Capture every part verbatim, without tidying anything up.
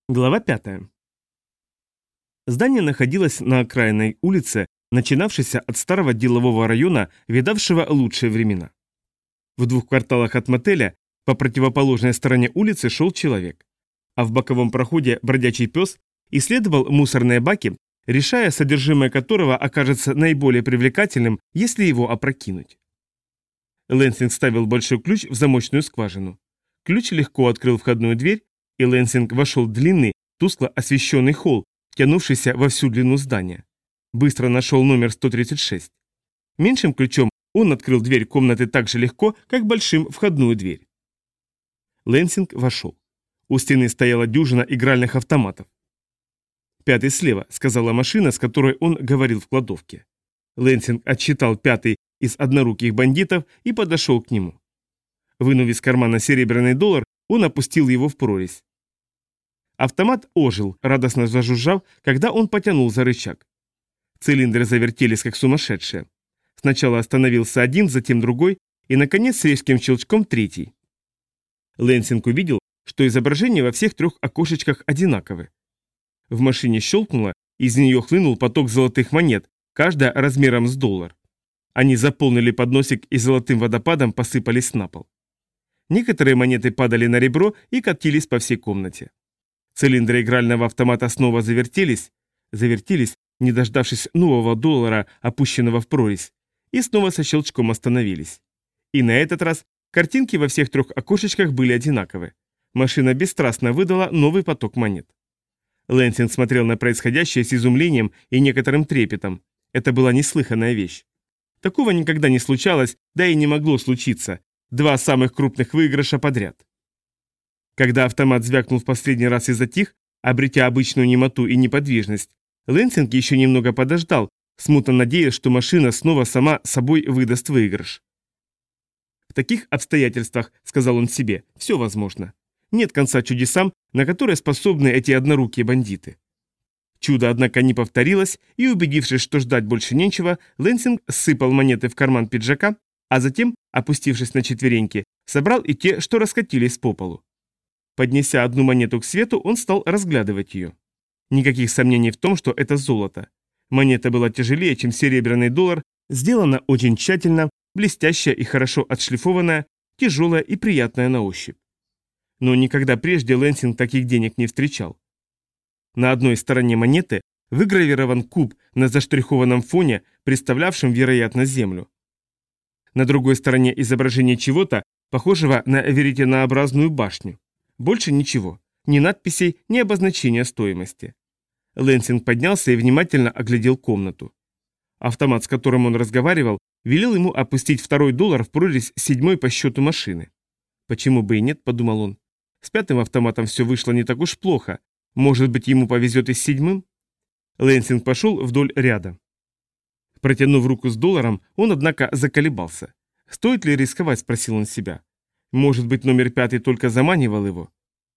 Глава пятая. Здание находилось на окраинной улице, начинавшейся от старого делового района, видавшего лучшие времена. В двух кварталах от мотеля по противоположной стороне улицы шел человек, а в боковом проходе бродячий пес исследовал мусорные баки, решая, содержимое которого окажется наиболее привлекательным, если его опрокинуть. Лэнсинг вставил большой ключ в замочную скважину. Ключ легко открыл входную дверь, и Лэнсинг вошел в длинный, тускло освещенный холл, тянувшийся во всю длину здания. Быстро нашел номер сто тридцать шесть. Меньшим ключом он открыл дверь комнаты так же легко, как большим входную дверь. Лэнсинг вошел. У стены стояла дюжина игральных автоматов. «Пятый слева», — сказала машина, с которой он говорил в кладовке. Лэнсинг отсчитал пятый из одноруких бандитов и подошел к нему. Вынув из кармана серебряный доллар, он опустил его в прорезь. Автомат ожил, радостно зажужжав, когда он потянул за рычаг. Цилиндры завертелись, как сумасшедшие. Сначала остановился один, затем другой, и, наконец, с резким щелчком третий. Лэнсинг увидел, что изображения во всех трех окошечках одинаковы. В машине щелкнуло, из нее хлынул поток золотых монет, каждая размером с доллар. Они заполнили подносик и золотым водопадом посыпались на пол. Некоторые монеты падали на ребро и катились по всей комнате. Цилиндры игрального автомата снова завертелись, завертелись, не дождавшись нового доллара, опущенного в прорезь, и снова со щелчком остановились. И на этот раз картинки во всех трех окошечках были одинаковы. Машина бесстрастно выдала новый поток монет. Лэнсинг смотрел на происходящее с изумлением и некоторым трепетом. Это была неслыханная вещь. Такого никогда не случалось, да и не могло случиться. Два самых крупных выигрыша подряд. Когда автомат звякнул в последний раз и затих, обретя обычную немоту и неподвижность, Лэнсинг еще немного подождал, смутно надеясь, что машина снова сама собой выдаст выигрыш. «В таких обстоятельствах, — сказал он себе, — все возможно. Нет конца чудесам, на которые способны эти однорукие бандиты». Чудо, однако, не повторилось, и, убедившись, что ждать больше нечего, Лэнсинг сыпал монеты в карман пиджака, а затем, опустившись на четвереньки, собрал и те, что раскатились по полу. Поднеся одну монету к свету, он стал разглядывать ее. Никаких сомнений в том, что это золото. Монета была тяжелее, чем серебряный доллар, сделана очень тщательно, блестящая и хорошо отшлифованная, тяжелая и приятная на ощупь. Но никогда прежде Лэнсинг таких денег не встречал. На одной стороне монеты выгравирован куб на заштрихованном фоне, представлявшем, вероятно, Землю. На другой стороне изображение чего-то, похожего на веретенообразную башню. Больше ничего. Ни надписей, ни обозначения стоимости. Лэнсинг поднялся и внимательно оглядел комнату. Автомат, с которым он разговаривал, велел ему опустить второй доллар в прорезь седьмой по счету машины. «Почему бы и нет?» – подумал он. «С пятым автоматом все вышло не так уж плохо. Может быть, ему повезет и с седьмым?» Лэнсинг пошел вдоль ряда. Протянув руку с долларом, он, однако, заколебался. «Стоит ли рисковать?» – спросил он себя. Может быть, номер пятый только заманивал его?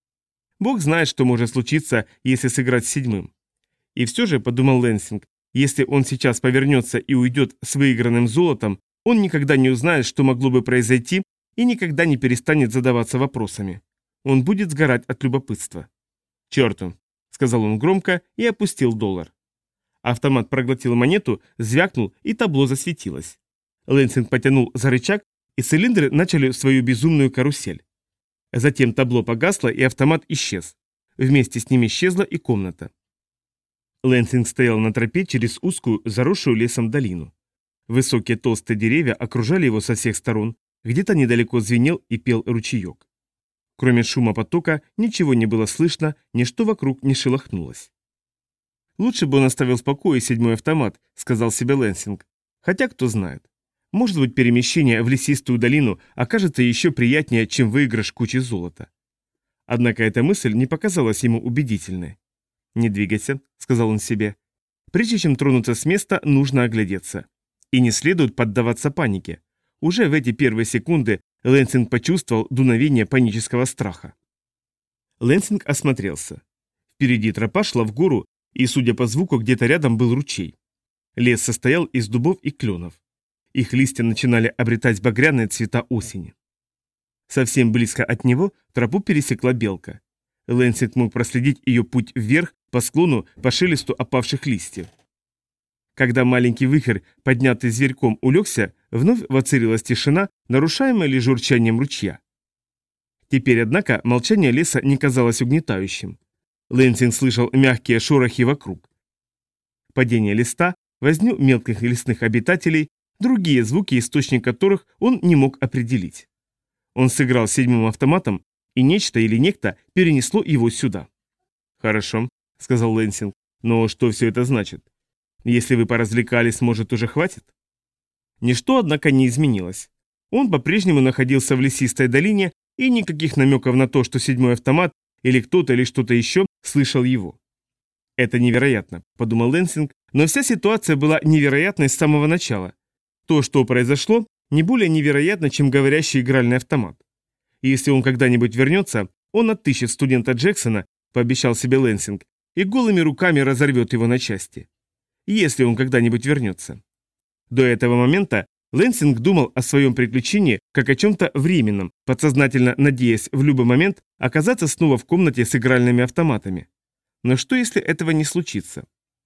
Бог знает, что может случиться, если сыграть с седьмым. И все же, подумал Лэнсинг, если он сейчас повернется и уйдет с выигранным золотом, он никогда не узнает, что могло бы произойти, и никогда не перестанет задаваться вопросами. Он будет сгорать от любопытства. «Черту», — сказал он громко и опустил доллар. Автомат проглотил монету, звякнул, и табло засветилось. Лэнсинг потянул за рычаг, и цилиндры начали свою безумную карусель. Затем табло погасло, и автомат исчез. Вместе с ним исчезла и комната. Лэнсинг стоял на тропе через узкую, заросшую лесом долину. Высокие толстые деревья окружали его со всех сторон, где-то недалеко звенел и пел ручеек. Кроме шума потока ничего не было слышно, ничто вокруг не шелохнулось. «Лучше бы он оставил в покое седьмой автомат», — сказал себе Лэнсинг. «Хотя кто знает. Может быть, перемещение в лесистую долину окажется еще приятнее, чем выигрыш кучи золота». Однако эта мысль не показалась ему убедительной. «Не двигайся», — сказал он себе. «Прежде чем тронуться с места, нужно оглядеться. И не следует поддаваться панике. Уже в эти первые секунды Лэнсинг почувствовал дуновение панического страха». Лэнсинг осмотрелся. Впереди тропа шла в гору, и, судя по звуку, где-то рядом был ручей. Лес состоял из дубов и кленов. Их листья начинали обретать багряные цвета осени. Совсем близко от него тропу пересекла белка. Лэнсинг мог проследить ее путь вверх по склону по шелесту опавших листьев. Когда маленький вихрь, поднятый зверьком, улегся, вновь воцарилась тишина, нарушаемая лишь журчанием ручья. Теперь, однако, молчание леса не казалось угнетающим. Лэнсинг слышал мягкие шорохи вокруг. Падение листа, возню мелких лесных обитателей, другие звуки, источник которых он не мог определить. Он сыграл седьмым автоматом, и нечто или некто перенесло его сюда. «Хорошо», — сказал Лэнсинг, — «но что все это значит? Если вы поразвлекались, может, уже хватит?» Ничто, однако, не изменилось. Он по-прежнему находился в лесистой долине, и никаких намеков на то, что седьмой автомат или кто-то или что-то еще слышал его. «Это невероятно», — подумал Лэнсинг, но вся ситуация была невероятной с самого начала. То, что произошло, не более невероятно, чем говорящий игральный автомат. И если он когда-нибудь вернется, он отыщет студента Джексона, пообещал себе Лэнсинг, и голыми руками разорвет его на части. Если он когда-нибудь вернется. До этого момента Лэнсинг думал о своем приключении как о чем-то временном, подсознательно надеясь в любой момент оказаться снова в комнате с игральными автоматами. Но что, если этого не случится?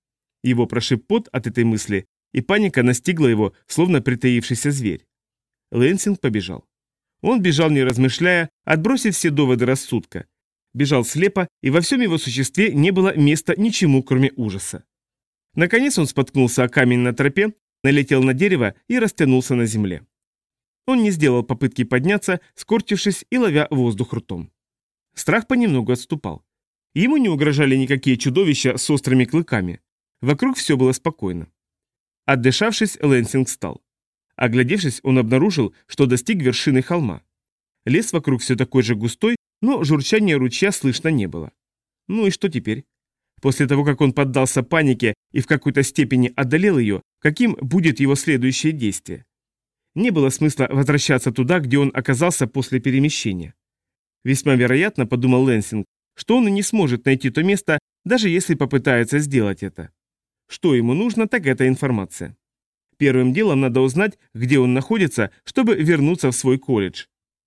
Его прошиб пот от этой мысли, и паника настигла его, словно притаившийся зверь. Лэнсинг побежал. Он бежал, не размышляя, отбросив все доводы рассудка. Бежал слепо, и во всем его существе не было места ничему, кроме ужаса. Наконец он споткнулся о камень на тропе, налетел на дерево и растянулся на земле. Он не сделал попытки подняться, скорчившись и ловя воздух ртом. Страх понемногу отступал. Ему не угрожали никакие чудовища с острыми клыками. Вокруг все было спокойно. Отдышавшись, Лэнсинг встал. Оглядевшись, он обнаружил, что достиг вершины холма. Лес вокруг все такой же густой, но журчания ручья слышно не было. Ну и что теперь? После того, как он поддался панике и в какой-то степени одолел ее, каким будет его следующее действие? Не было смысла возвращаться туда, где он оказался после перемещения. Весьма вероятно, подумал Лэнсинг, что он и не сможет найти то место, даже если попытается сделать это. Что ему нужно, так это информация. Первым делом надо узнать, где он находится, чтобы вернуться в свой колледж.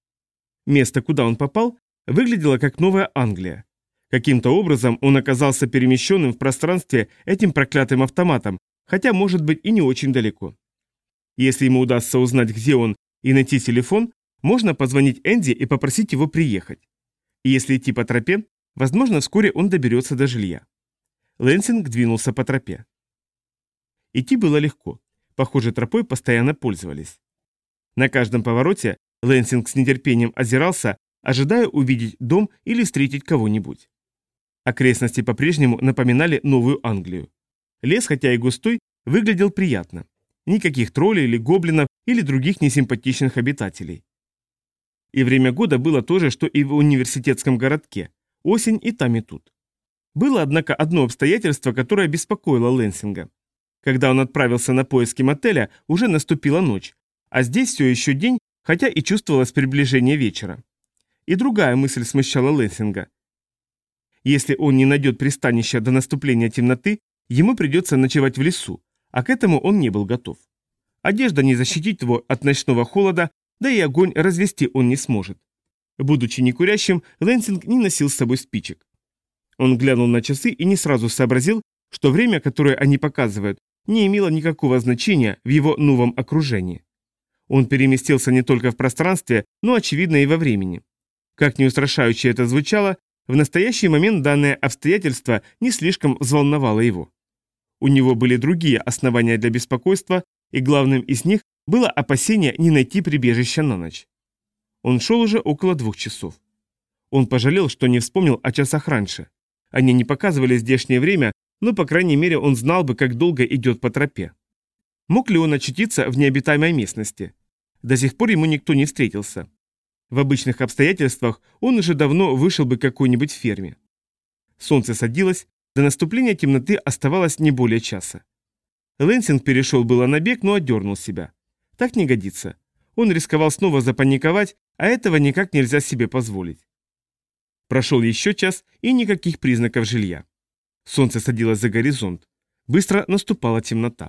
Место, куда он попал, выглядело как Новая Англия. Каким-то образом он оказался перемещенным в пространстве этим проклятым автоматом, хотя, может быть, и не очень далеко. Если ему удастся узнать, где он, и найти телефон, можно позвонить Энди и попросить его приехать. И если идти по тропе, возможно, вскоре он доберется до жилья. Лэнсинг двинулся по тропе. Идти было легко. Похоже, тропой постоянно пользовались. На каждом повороте Лэнсинг с нетерпением озирался, ожидая увидеть дом или встретить кого-нибудь. Окрестности по-прежнему напоминали Новую Англию. Лес, хотя и густой, выглядел приятно. Никаких троллей или гоблинов или других несимпатичных обитателей. И время года было то же, что и в университетском городке. Осень и там, и тут. Было, однако, одно обстоятельство, которое беспокоило Лэнсинга. Когда он отправился на поиски мотеля, уже наступила ночь, а здесь все еще день, хотя и чувствовалось приближение вечера. И другая мысль смущала Лэнсинга. Если он не найдет пристанища до наступления темноты, ему придется ночевать в лесу, а к этому он не был готов. Одежда не защитит его от ночного холода, да и огонь развести он не сможет. Будучи некурящим, Лэнсинг не носил с собой спичек. Он глянул на часы и не сразу сообразил, что время, которое они показывают, не имело никакого значения в его новом окружении. Он переместился не только в пространстве, но, очевидно, и во времени. Как ни устрашающе это звучало, в настоящий момент данное обстоятельство не слишком взволновало его. У него были другие основания для беспокойства, и главным из них было опасение не найти прибежища на ночь. Он шел уже около двух часов. Он пожалел, что не вспомнил о часах раньше. Они не показывали здешнее время, но, по крайней мере, он знал бы, как долго идет по тропе. Мог ли он очутиться в необитаемой местности? До сих пор ему никто не встретился. В обычных обстоятельствах он уже давно вышел бы к какой-нибудь ферме. Солнце садилось, до наступления темноты оставалось не более часа. Лэнсинг перешел было на бег, но отдернул себя. Так не годится. Он рисковал снова запаниковать, а этого никак нельзя себе позволить. Прошел еще час, и никаких признаков жилья. Солнце садилось за горизонт. Быстро наступала темнота.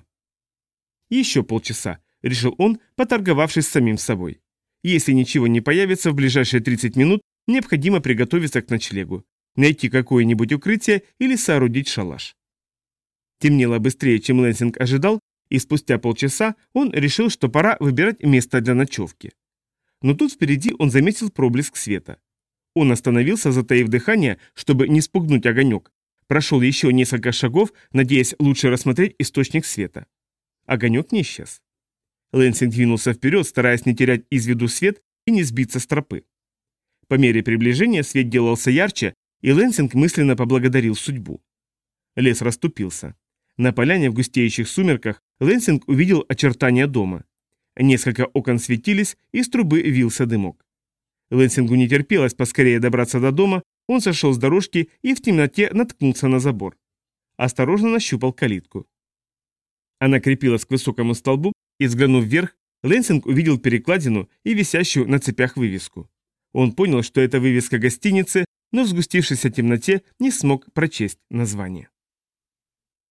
Еще полчаса, решил он, поторговавшись с самим собой. Если ничего не появится в ближайшие тридцать минут, необходимо приготовиться к ночлегу. найти какое-нибудь укрытие или соорудить шалаш. Темнело быстрее, чем Лэнсинг ожидал, и спустя полчаса он решил, что пора выбирать место для ночевки. Но тут впереди он заметил проблеск света. Он остановился, затаив дыхание, чтобы не спугнуть огонек. Прошел еще несколько шагов, надеясь лучше рассмотреть источник света. Огонек не исчез. Лэнсинг двинулся вперед, стараясь не терять из виду свет и не сбиться с тропы. По мере приближения свет делался ярче, и Лэнсинг мысленно поблагодарил судьбу. Лес расступился. На поляне в густеющих сумерках Лэнсинг увидел очертания дома. Несколько окон светились, из трубы вился дымок. Лэнсингу не терпелось поскорее добраться до дома, он сошел с дорожки и в темноте наткнулся на забор. Осторожно нащупал калитку. Она крепилась к высокому столбу, и, взглянув вверх, Лэнсинг увидел перекладину и висящую на цепях вывеску. Он понял, что это вывеска гостиницы, но в сгустившейся темноте не смог прочесть название.